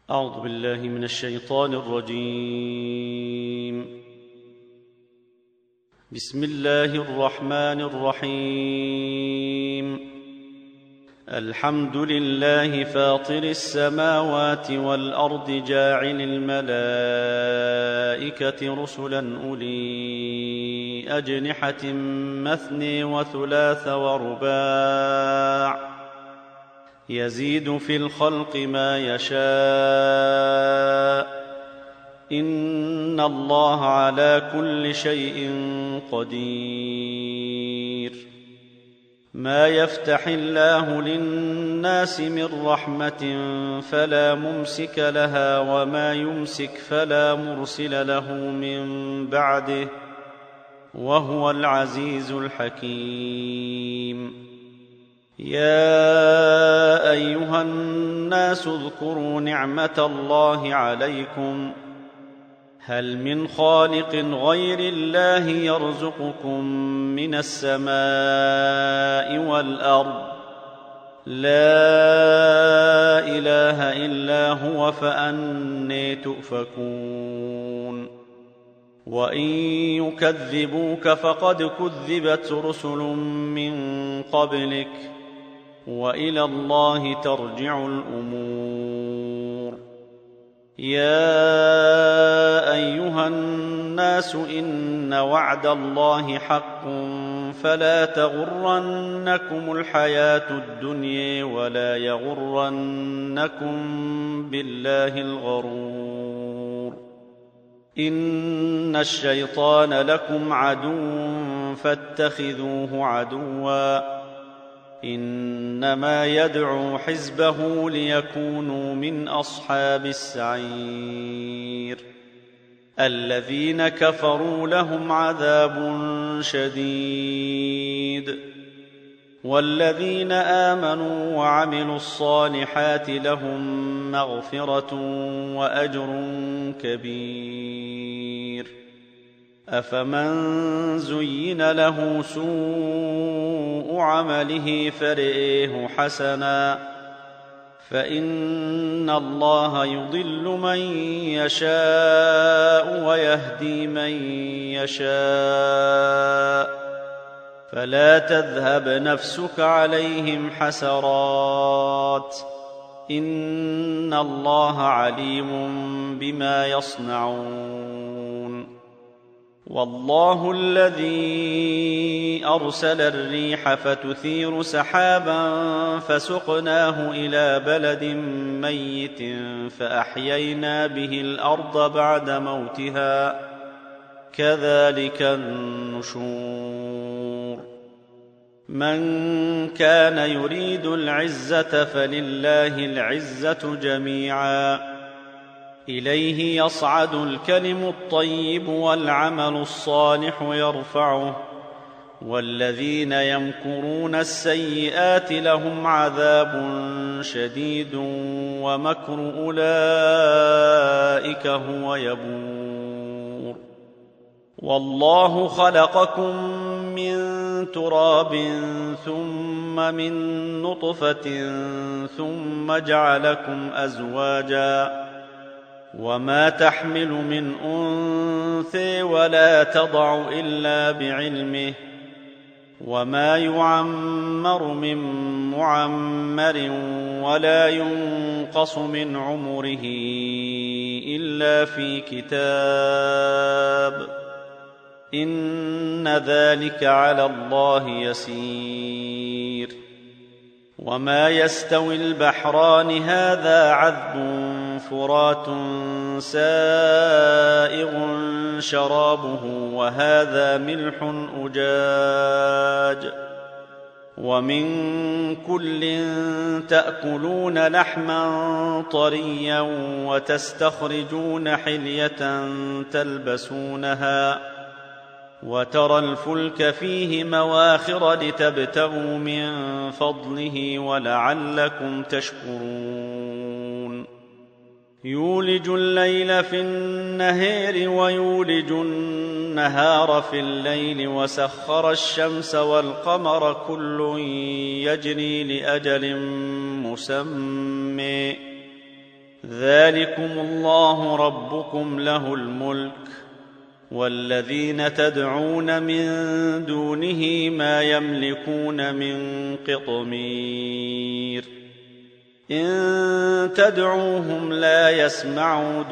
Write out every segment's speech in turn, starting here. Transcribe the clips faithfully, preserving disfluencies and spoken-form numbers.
أعوذ بالله من الشيطان الرجيم. بسم الله الرحمن الرحيم. الحمد لله فاطر السماوات والأرض جاعل الملائكة رسلا أولي أجنحة مثني وثلاث ورباع يزيد في الخلق ما يشاء إن الله على كل شيء قدير. ما يفتح الله للناس من رحمة فلا ممسك لها وما يمسك فلا مرسل له من بعده وهو العزيز الحكيم. يا أيها الناس اذكروا نعمة الله عليكم هل من خالق غير الله يرزقكم من السماء والأرض لا إله إلا هو فأنى تؤفكون. وإن يكذبوك فقد كذبت رسل من قبلك وإلى الله ترجع الأمور. يا أيها الناس إن وعد الله حق فلا تغرنكم الحياة الدنيا ولا يغرنكم بالله الغرور. إن الشيطان لكم عدو فاتخذوه عدوا إنما يدعو حزبه ليكونوا من أصحاب السعير. الذين كفروا لهم عذاب شديد والذين آمنوا وعملوا الصالحات لهم مغفرة وأجر كبير. أفمن زين له سوء عمله فرئه حسنا فإن الله يضل من يشاء ويهدي من يشاء فلا تذهب نفسك عليهم حسرات إن الله عليم بما يصنعون. والله الذي أرسل الريح فتثير سحابا فسقناه إلى بلد ميت فأحيينا به الأرض بعد موتها كذلك النشور. من كان يريد العزة فلله العزة جميعا إليه يصعد الكلم الطيب والعمل الصالح يرفعه والذين يمكرون السيئات لهم عذاب شديد ومكر أولئك هو يبور. والله خلقكم من تراب ثم من نطفة ثم جعلكم أزواجا وما تحمل من أنثى ولا تضع إلا بعلمه وما يعمر من معمر ولا ينقص من عمره إلا في كتاب إن ذلك على الله يسير. وما يستوي البحران هذا عذب فرات سائغ شرابه وهذا ملح أجاج ومن كل تأكلون لحما طريا وتستخرجون حلية تلبسونها وترى الفلك فيه مواخر لتبتغوا من فضله ولعلكم تشكرون. يولج الليل في النهار ويولج النهار في الليل وسخر الشمس والقمر كل يجري لأجل مسمى ذلكم الله ربكم له الملك، والذين تدعون من دونه ما يملكون من قطمير. إن تدعوهم لا يسمعوا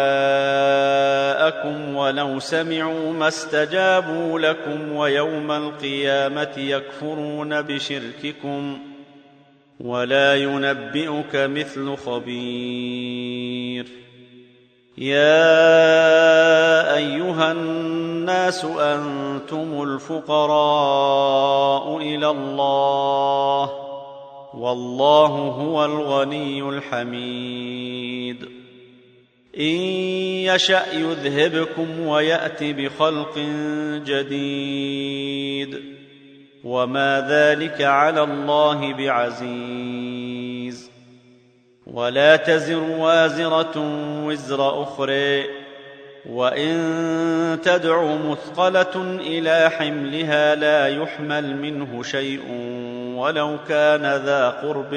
دعاءكم ولو سمعوا ما استجابوا لكم، ويوم القيامة يكفرون بشرككم، ولا ينبئك مثل خبير. يا أيها الناس أنتم الفقراء إلى الله، والله هو الغني الحميد. إن يشأ يذهبكم ويأت بخلق جديد، وما ذلك على الله بعزيز. ولا تزر وازرة وزر أخرى، وإن تدع مثقلة إلى حملها لا يحمل منه شيء ولو كان ذا قرب.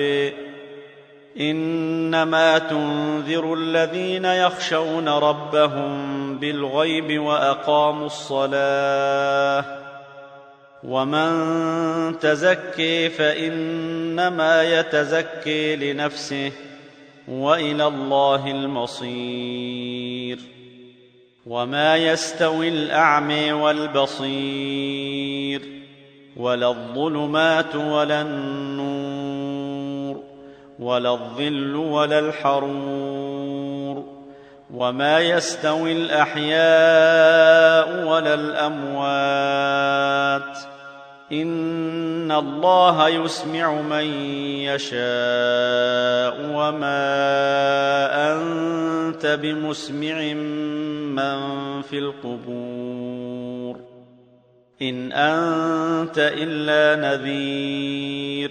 إنما تنذر الذين يخشون ربهم بالغيب وأقاموا الصلاة، ومن تزكي فإنما يتزكي لنفسه، وإلى الله المصير. وما يستوي الأعمى والبصير، ولا الظلمات ولا النور، ولا الظل ولا الحرور، وما يستوي الأحياء ولا الأموات. إن الله يسمع من يشاء، وما أنت بمسمع من في القبور. إن أنت إلا نذير.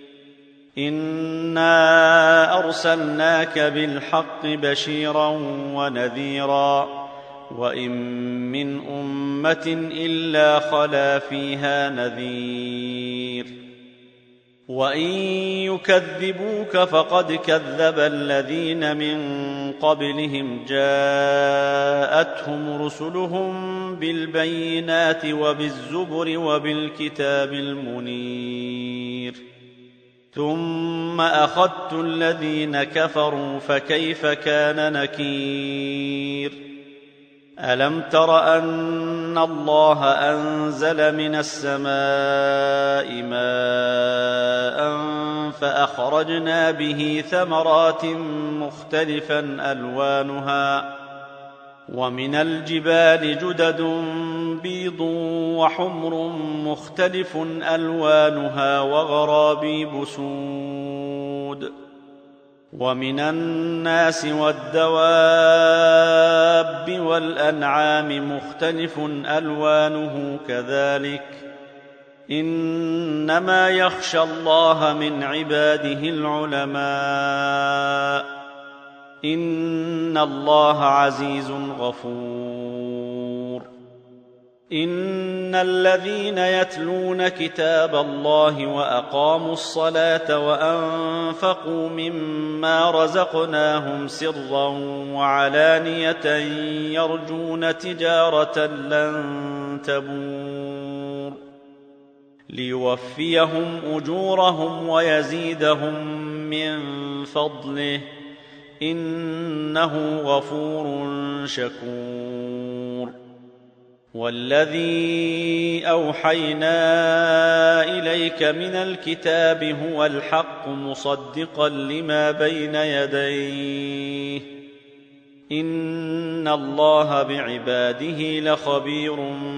إنا أرسلناك بالحق بشيرا ونذيرا، وإن من أمة إلا خلا فيها نذير. وإن يكذبوك فقد كذب الذين من قبلهم، جاءتهم رسلهم بالبينات وبالزبر وبالكتاب المنير. ثم أخذت الذين كفروا فكيف كان نكير. ألم تر أن الله أنزل من السماء ماء فأخرجنا به ثمرات مختلفا ألوانها، ومن الجبال جدد بيض وحمر مختلف ألوانها وغرابيب سود. ومن الناس والدواب والأنعام مختلف ألوانه كذلك. إنما يخشى الله من عباده العلماء. إن الله عزيز غفور. إن الذين يتلون كتاب الله وأقاموا الصلاة وأنفقوا مما رزقناهم سرا وعلانية يرجون تجارة لن تبور، ليوفيهم أجورهم ويزيدهم من فضله، إنه غفور شكور. والذي أوحينا إليك من الكتاب هو الحق مصدقا لما بين يديه، إن الله بعباده لخبير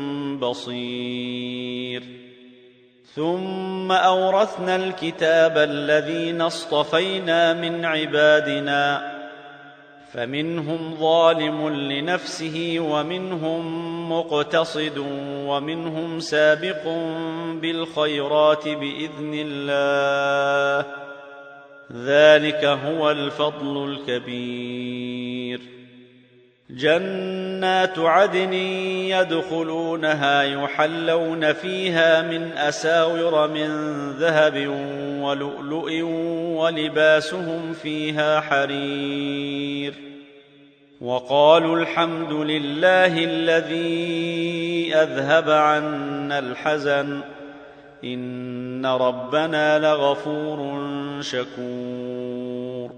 بصير. ثم أورثنا الكتاب الذين اصطفينا من عبادنا، فمنهم ظالم لنفسه ومنهم مقتصد ومنهم سابق بالخيرات بإذن الله، ذلك هو الفضل الكبير. جنات عدن يدخلونها يحلون فيها من أساور من ذهب ولؤلؤ ولباسهم فيها حرير وقالوا الحمد لله الذي أذهب عنا الحزن إن ربنا لغفور شكور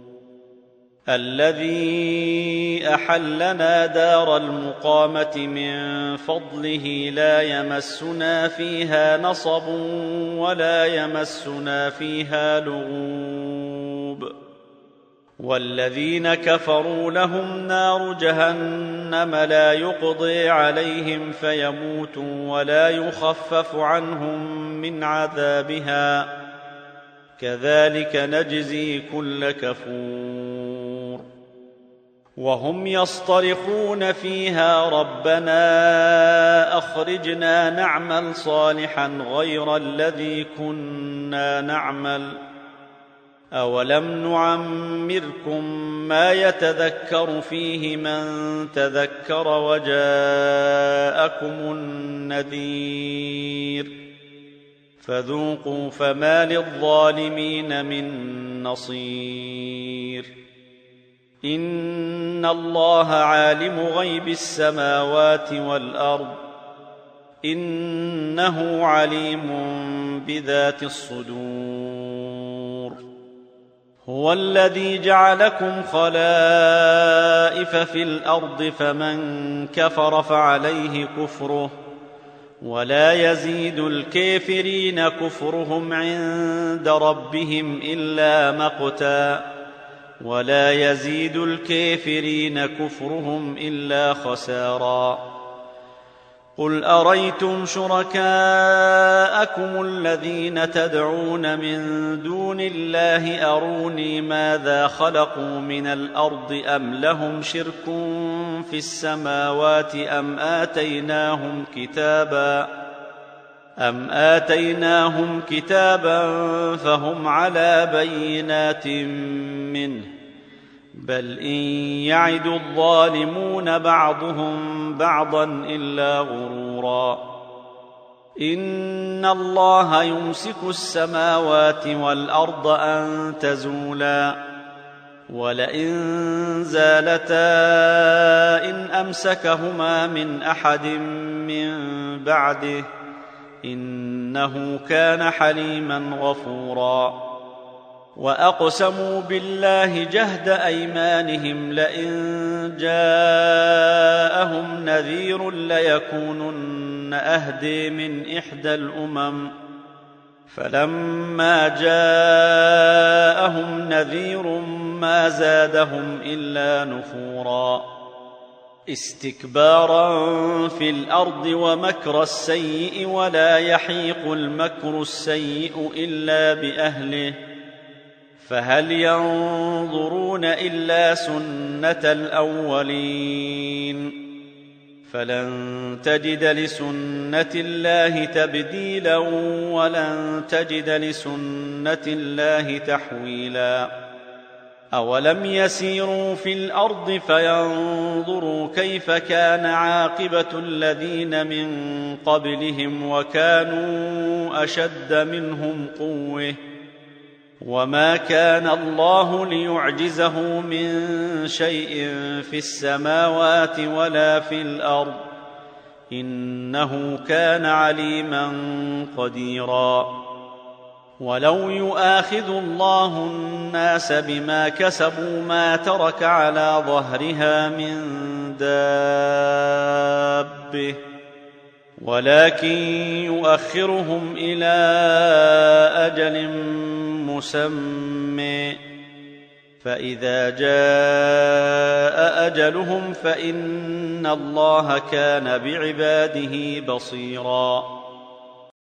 الذي أحلنا دار المقامة من فضله لا يمسنا فيها نصب ولا يمسنا فيها لغوب والذين كفروا لهم نار جهنم لا يقضي عليهم فيموتوا ولا يخفف عنهم من عذابها كذلك نجزي كل كفور وهم يصطرخون فيها ربنا أخرجنا نعمل صالحا غير الذي كنا نعمل أولم نعمركم ما يتذكر فيه من تذكر وجاءكم النذير فذوقوا فما للظالمين من نصير إن الله عالم غيب السماوات والأرض إنه عليم بذات الصدور هو الذي جعلكم خلائف في الأرض فمن كفر فعليه كفره ولا يزيد الكافرين كفرهم عند ربهم إلا مقتا ولا يزيد الكافرين كفرهم إلا خسارا قل أريتم شركاءكم الذين تدعون من دون الله أروني ماذا خلقوا من الأرض أم لهم شرك في السماوات أم آتيناهم كتابا أم آتيناهم كتابا فهم على بينات منه بل إن يعد الظالمون بعضهم بعضا إلا غرورا إن الله يمسك السماوات والأرض أن تزولا ولئن زالتا إن أمسكهما من أحد من بعده إنه كان حليما غفورا وأقسموا بالله جهد أيمانهم لئن جاءهم نذير ليكونن أهدي من إحدى الأمم فلما جاءهم نذير ما زادهم إلا نفورا استكبارا في الأرض ومكر السيء ولا يحيق المكر السيء إلا بأهله فهل ينظرون إلا سنة الأولين فلن تجد لسنة الله تبديلا ولن تجد لسنة الله تحويلا أولم يسيروا في الأرض فينظروا كيف كان عاقبة الذين من قبلهم وكانوا أشد منهم قوة وما كان الله ليعجزه من شيء في السماوات ولا في الأرض إنه كان عليما قديرا ولو يؤاخذ الله الناس بما كسبوا ما ترك على ظهرها من دابة ولكن يؤخرهم إلى أجل مسمى فإذا جاء أجلهم فإن الله كان بعباده بصيراً